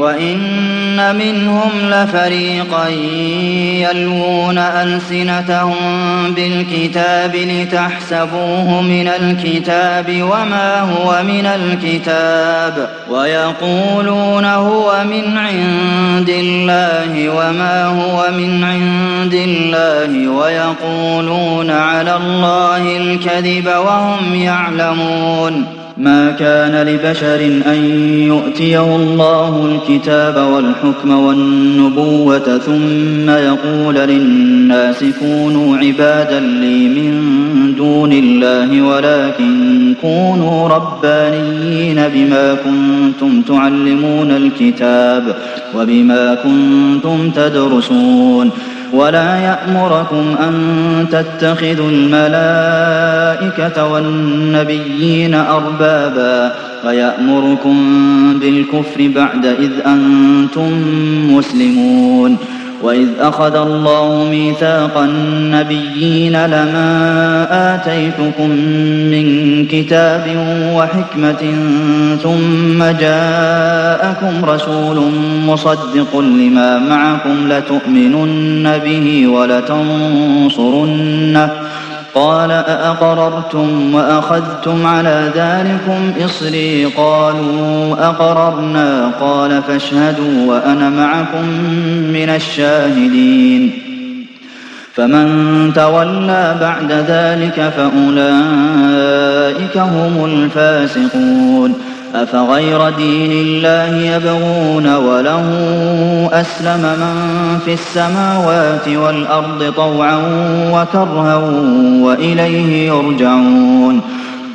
وَإِنَّ مِنْهُمْ لَفَرِيقًا يَلْوُونَ أَلْسِنَتَهُم بِالْكِتَابِ لِتَحْسَبُوهُ مِنَ الْكِتَابِ وَمَا هُوَ مِنَ الْكِتَابِ وَيَقُولُونَ هُوَ مِنْ عِندِ اللَّهِ وَمَا هُوَ مِنْ عِندِ اللَّهِ وَيَقُولُونَ عَلَى اللَّهِ الْكَذِبَ وَهُمْ يَعْلَمُونَ مَا كَانَ لِبَشَرٍ أَن يُؤْتِيَهُ اللَّهُ الْكِتَابَ وَالْحُكْمَ وَالنُّبُوَّةَ ثُمَّ يَقُولَ لِلنَّاسِ كُونُوا عِبَادًا لِّي مِن دُونِ اللَّهِ وَلَٰكِن كُونُوا رَبَّانِيِّينَ بِمَا كُنتُمْ تُعَلِّمُونَ الْكِتَابَ وَبِمَا كُنتُمْ تَدْرُسُونَ وَلَا يَأْمُرَكُمْ أَن تَتَّخِذُوا الْمَلَائِكَةَ وَالنَّبِيِّينَ أَرْبَابًا وَيَأْمُرُكُم بِالْكُفْرِ بَعْدَ إِذْ أَنتُم مُّسْلِمُونَ وَإِذْ أَخَذَ اللَّهُ مِيثَاقَ النَّبِيِّينَ لَمَا آتَيْتُكُم مِّن كِتَابٍ وَحِكْمَةٍ ثُمَّ جَاءَكُمْ رَسُولٌ مُّصَدِّقٌ لِّمَا مَعَكُمْ لَتُؤْمِنُنَّ بِهِ وَلَتَنصُرُنَّهُ ۚ قَالَ أَأَقْرَرْتُمْ وَأَخَذْتُمْ عَلَىٰ ذَٰلِكُمْ إِصْرِي ۖ قَالُوا أَقْرَرْنَا ۚ قَالَ فَاشْهَدُوا وَأَنَا مَعَكُم مِّنَ الشَّاهِدِينَ فَمَن تَوَلَّىٰ بَعْدَ ذَٰلِكَ فَأُولَٰئِكَ هُمُ الْفَاسِقُونَ أَفَغَيْرَ دِينِ اللَّهِ يَبْغُونَ وَلَهُ أَسْلَمَ مَن فِي السَّمَاوَاتِ وَالْأَرْضِ طَوْعًا وَكَرْهًا وَإِلَيْهِ يُرْجَعُونَ